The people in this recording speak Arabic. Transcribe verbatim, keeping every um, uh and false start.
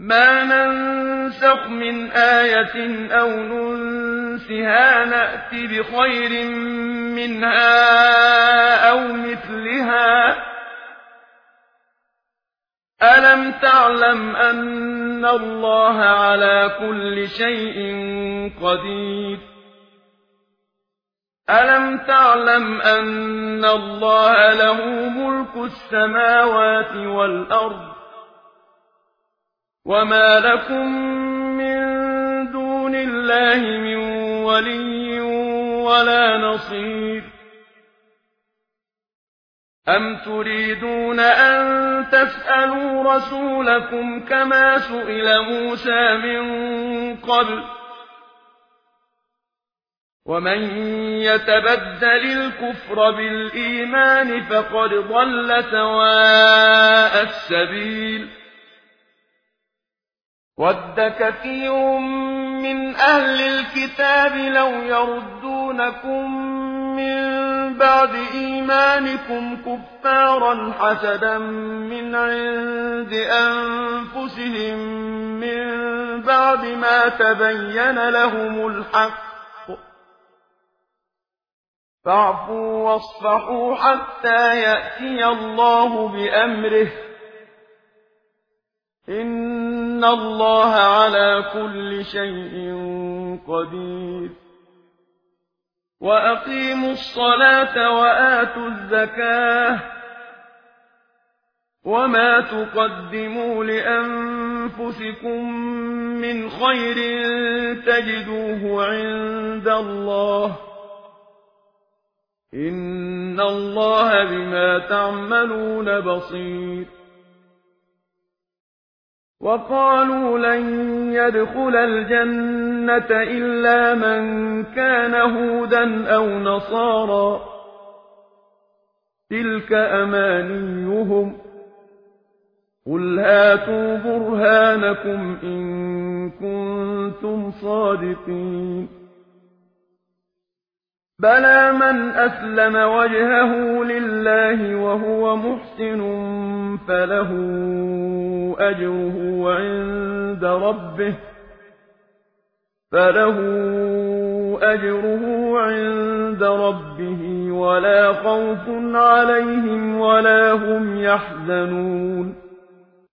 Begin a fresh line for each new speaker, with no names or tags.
ما ننسخ من آية أو ننسها نأت بخير منها أو مثلها ألم تعلم أن الله على كل شيء قدير ألم تعلم أن الله له ملك السماوات والأرض وما لكم من دون الله من ولي ولا نصير أم تريدون أن تسألوا رسولكم كما سئل موسى من قبل ومن يتبدل الكفر بالإيمان فقد ضل سواء السبيل ود كثير من أهل الكتاب لو يردونكم من بعد إيمانكم كفارا حسدا من عند أنفسهم من بعد ما تبين لهم الحق فاعفوا واصفحوا حتى يأتي الله بأمره إن الله على كل شيء قدير وأقيموا الصلاة وآتوا الزكاة وما تقدموا لأنفسكم من خير تجدوه عند الله إن الله بما تعملون بصير وقالوا لن يدخل الجنة إلا من كان هودا أو نصارى تلك أمانيهم قل هاتوا برهانكم إن كنتم صادقين بلى من أسلم وجهه لله وهو محسن فله أجره عند ربه فله أجره عند ربه ولا خوف عليهم ولا هم يحزنون